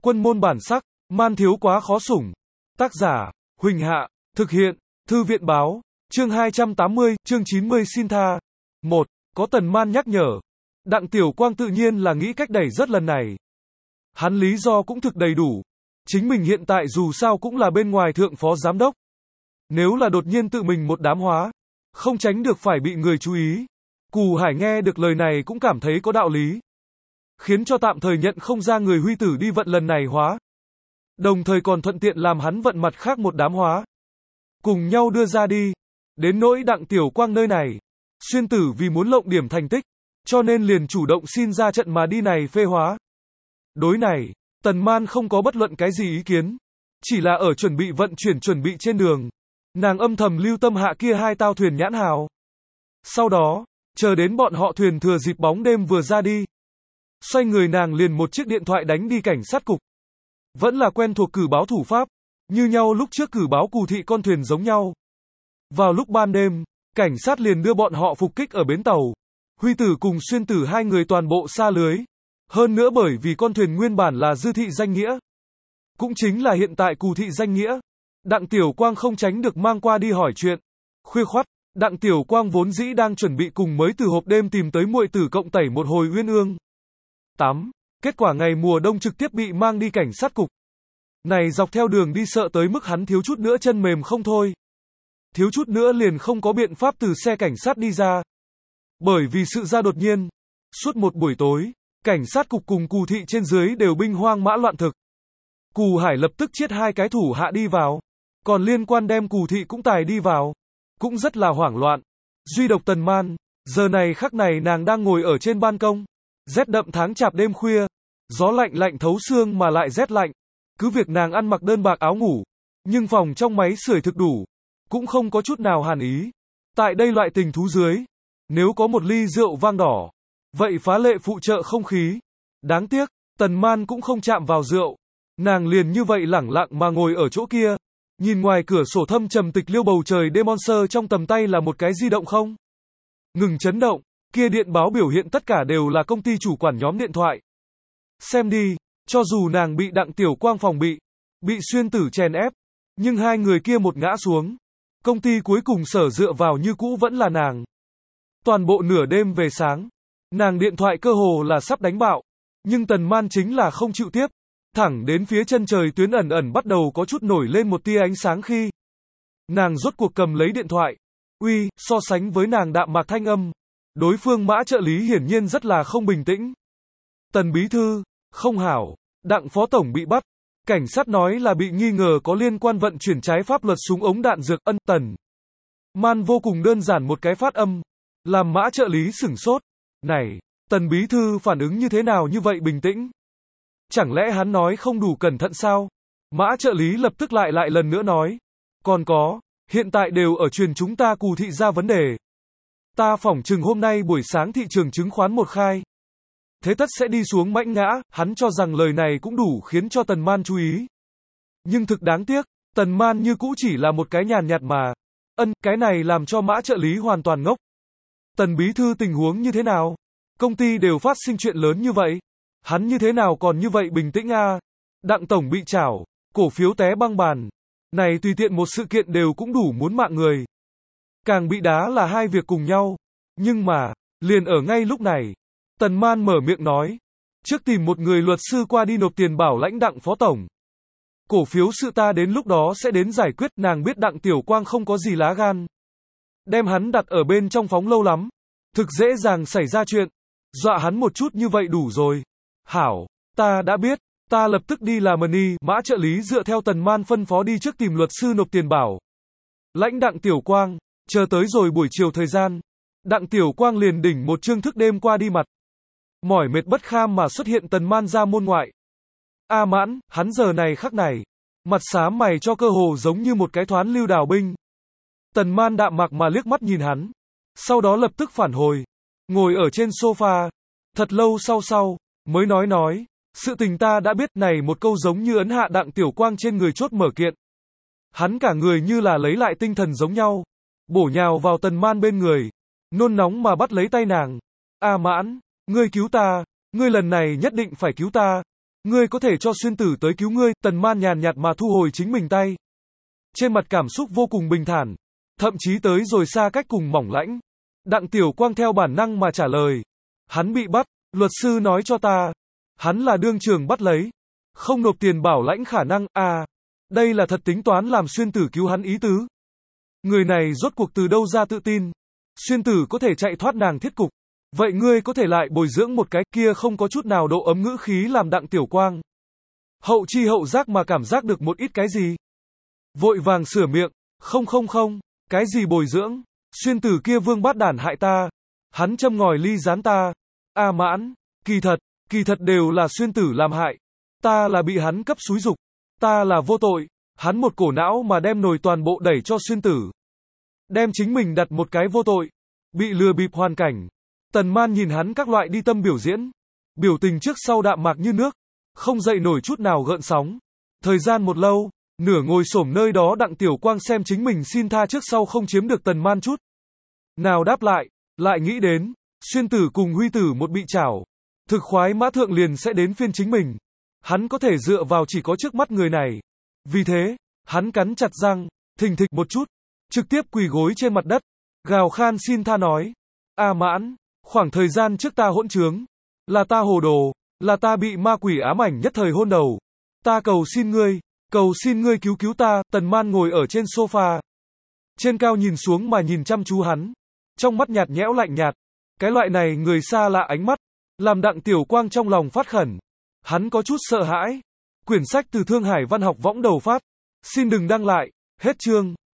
Quân môn bản sắc, man thiếu quá khó sủng. Tác giả, Huỳnh Hạ, thực hiện, Thư viện báo, chương 280, chương 90 xin tha. 1. Có Tần Man nhắc nhở. Đặng Tiểu Quang tự nhiên là nghĩ cách đẩy rất lần này. Hắn lý do cũng thực đầy đủ. Chính mình hiện tại dù sao cũng là bên ngoài thượng phó giám đốc. Nếu là đột nhiên tự mình một đám hóa, không tránh được phải bị người chú ý. Cù Hải nghe được lời này cũng cảm thấy có đạo lý. Khiến cho tạm thời nhận không ra người Huy Tử đi vận lần này hóa. Đồng thời còn thuận tiện làm hắn vận mặt khác một đám hóa. Cùng nhau đưa ra đi. Đến nỗi Đặng Tiểu Quang nơi này. Xuyên Tử vì muốn lộng điểm thành tích. Cho nên liền chủ động xin ra trận mà đi này phê hóa. Đối này, Tần Man không có bất luận cái gì ý kiến. Chỉ là ở chuẩn bị vận chuyển chuẩn bị trên đường. Nàng âm thầm lưu tâm hạ kia hai tao thuyền nhãn hào. Sau đó, chờ đến bọn họ thuyền thừa dịp bóng đêm vừa ra đi. Xoay người nàng liền một chiếc điện thoại đánh đi cảnh sát cục. Vẫn là quen thuộc cử báo thủ pháp. Như nhau lúc trước cử báo Cù thị con thuyền giống nhau. Vào lúc ban đêm, cảnh sát liền đưa bọn họ phục kích ở bến tàu. Huy Tử cùng Xuyên Tử hai người toàn bộ xa lưới. Hơn nữa bởi vì con thuyền nguyên bản là Dư thị danh nghĩa. Cũng chính là hiện tại Cù thị danh nghĩa. Đặng Tiểu Quang không tránh được mang qua đi hỏi chuyện. Khuya khoắt, Đặng Tiểu Quang vốn dĩ đang chuẩn bị cùng mới từ hộp đêm tìm tới muội tử cộng tẩy một hồi uyên ương. 8. Kết quả ngày mùa đông trực tiếp bị mang đi cảnh sát cục. Này dọc theo đường đi sợ tới mức hắn thiếu chút nữa chân mềm không thôi. Thiếu chút nữa liền không có biện pháp từ xe cảnh sát đi ra. Bởi vì sự ra đột nhiên. Suốt một buổi tối, cảnh sát cục cùng Cù thị trên dưới đều binh hoang mã loạn thực. Cù Hải lập tức chiết hai cái thủ hạ đi vào. Còn liên quan đem Cù thị cũng tài đi vào. Cũng rất là hoảng loạn. Duy độc Tần Man, giờ này khắc này nàng đang ngồi ở trên ban công. Rét đậm tháng chạp đêm khuya. Gió lạnh lạnh thấu xương mà lại rét lạnh. Cứ việc nàng ăn mặc đơn bạc áo ngủ. Nhưng phòng trong máy sưởi thực đủ. Cũng không có chút nào hàn ý. Tại đây loại tình thú dưới. Nếu có một ly rượu vang đỏ. Vậy phá lệ phụ trợ không khí. Đáng tiếc, Tần Man cũng không chạm vào rượu. Nàng liền như vậy lẳng lặng mà ngồi ở chỗ kia. Nhìn ngoài cửa sổ thâm trầm tịch liêu bầu trời đêm monster trong tầm tay là một cái di động không. Ngừng chấn động, kia điện báo biểu hiện tất cả đều là công ty chủ quản nhóm điện thoại. Xem đi, cho dù nàng bị Đặng Tiểu Quang phòng bị Xuyên Tử chèn ép. Nhưng hai người kia một ngã xuống. Công ty cuối cùng sở dựa vào như cũ vẫn là nàng. Toàn bộ nửa đêm về sáng. Nàng điện thoại cơ hồ là sắp đánh bạo. Nhưng Tần Man chính là không chịu tiếp. Thẳng đến phía chân trời tuyến ẩn ẩn bắt đầu có chút nổi lên một tia ánh sáng khi nàng rốt cuộc cầm lấy điện thoại. Uy, so sánh với nàng đạm mạc thanh âm, đối phương Mã trợ lý hiển nhiên rất là không bình tĩnh. Tần bí thư, không hảo, Đặng phó tổng bị bắt. Cảnh sát nói là bị nghi ngờ có liên quan vận chuyển trái pháp luật súng ống đạn dược. Tần Man vô cùng đơn giản một cái phát âm, làm Mã trợ lý sửng sốt. Này, Tần bí thư phản ứng như thế nào như vậy bình tĩnh? Chẳng lẽ hắn nói không đủ cẩn thận sao? Mã trợ lý lập tức lại lần nữa nói. Còn có, hiện tại đều ở truyền chúng ta Cù thị ra vấn đề. Ta phỏng chừng hôm nay buổi sáng thị trường chứng khoán một khai. Thế tất sẽ đi xuống mãnh ngã, hắn cho rằng lời này cũng đủ khiến cho Tần Man chú ý. Nhưng thực đáng tiếc, Tần Man như cũ chỉ là một cái nhàn nhạt mà. Cái này làm cho Mã trợ lý hoàn toàn ngốc. Tần bí thư tình huống như thế nào? Công ty đều phát sinh chuyện lớn như vậy. Hắn như thế nào còn như vậy bình tĩnh a? Đặng tổng bị chảo, cổ phiếu té băng bàn. Này tùy tiện một sự kiện đều cũng đủ muốn mạng người. Càng bị đá là hai việc cùng nhau. Nhưng mà, liền ở ngay lúc này, Tần Man mở miệng nói. Trước tìm một người luật sư qua đi nộp tiền bảo lãnh Đặng phó tổng. Cổ phiếu sự ta đến lúc đó sẽ đến giải quyết. Nàng biết Đặng Tiểu Quang không có gì lá gan. Đem hắn đặt ở bên trong phóng lâu lắm. Thực dễ dàng xảy ra chuyện. Dọa hắn một chút như vậy đủ rồi. Hảo, ta đã biết, ta lập tức đi làm money. Mã trợ lý dựa theo Tần Man phân phó đi trước tìm luật sư nộp tiền bảo lãnh Đặng Tiểu Quang, chờ tới rồi buổi chiều thời gian, Đặng Tiểu Quang liền đỉnh một chương thức đêm qua đi mặt. Mỏi mệt bất kham mà xuất hiện Tần Man ra môn ngoại. A Mãn, hắn giờ này khắc này, mặt xám mày cho cơ hồ giống như một cái thoán lưu đào binh. Tần Man đạm mạc mà liếc mắt nhìn hắn, sau đó lập tức phản hồi, ngồi ở trên sofa, thật lâu sau mới nói, sự tình ta đã biết. Này một câu giống như ấn hạ Đặng Tiểu Quang trên người chốt mở kiện. Hắn cả người như là lấy lại tinh thần giống nhau, bổ nhào vào Tần Man bên người, nôn nóng mà bắt lấy tay nàng. A Mãn, ngươi cứu ta, ngươi lần này nhất định phải cứu ta. Ngươi có thể cho xuyên tử tới cứu ngươi, Tần Man nhàn nhạt mà thu hồi chính mình tay. Trên mặt cảm xúc vô cùng bình thản, thậm chí tới rồi xa cách cùng mỏng lãnh. Đặng Tiểu Quang theo bản năng mà trả lời. Hắn bị bắt, luật sư nói cho ta. Hắn là đương trường bắt lấy. Không nộp tiền bảo lãnh khả năng, đây là thật tính toán làm xuyên tử cứu hắn ý tứ. Người này rốt cuộc từ đâu ra tự tin. Xuyên tử có thể chạy thoát nàng thiết cục. Vậy ngươi có thể lại bồi dưỡng một cái kia không có chút nào độ ấm ngữ khí làm Đặng Tiểu Quang. Hậu chi hậu giác mà cảm giác được một ít cái gì. Vội vàng sửa miệng, không, cái gì bồi dưỡng, xuyên tử kia vương bát đản hại ta. Hắn châm ngòi ly gián ta. Mãn, kỳ thật đều là xuyên tử làm hại. Ta là bị hắn cấp xúi dục. Ta là vô tội. Hắn một cổ não mà đem nồi toàn bộ đẩy cho xuyên tử. Đem chính mình đặt một cái vô tội. Bị lừa bịp hoàn cảnh. Tần Man nhìn hắn các loại đi tâm biểu diễn. Biểu tình trước sau đạm mạc như nước. Không dậy nổi chút nào gợn sóng. Thời gian một lâu, nửa ngồi xổm nơi đó Đặng Tiểu Quang xem chính mình xin tha trước sau không chiếm được Tần Man chút nào đáp lại nghĩ đến, xuyên tử cùng Huy tử một bị chảo. Thực khoái mã thượng liền sẽ đến phiên chính mình. Hắn có thể dựa vào chỉ có trước mắt người này. Vì thế, hắn cắn chặt răng, thình thịch một chút, trực tiếp quỳ gối trên mặt đất, gào khan xin tha nói. Mãn, khoảng thời gian trước ta hỗn trướng, là ta hồ đồ, là ta bị ma quỷ ám ảnh nhất thời hôn đầu. Ta cầu xin ngươi cứu cứu ta. Tần Man ngồi ở trên sofa, trên cao nhìn xuống mà nhìn chăm chú hắn, trong mắt nhạt nhẽo lạnh nhạt. Cái loại này người xa lạ ánh mắt, làm Đặng Tiểu Quang trong lòng phát khẩn. Hắn có chút sợ hãi. Quyển sách từ Thương Hải Văn học võng đầu phát. Xin đừng đăng lại. Hết chương.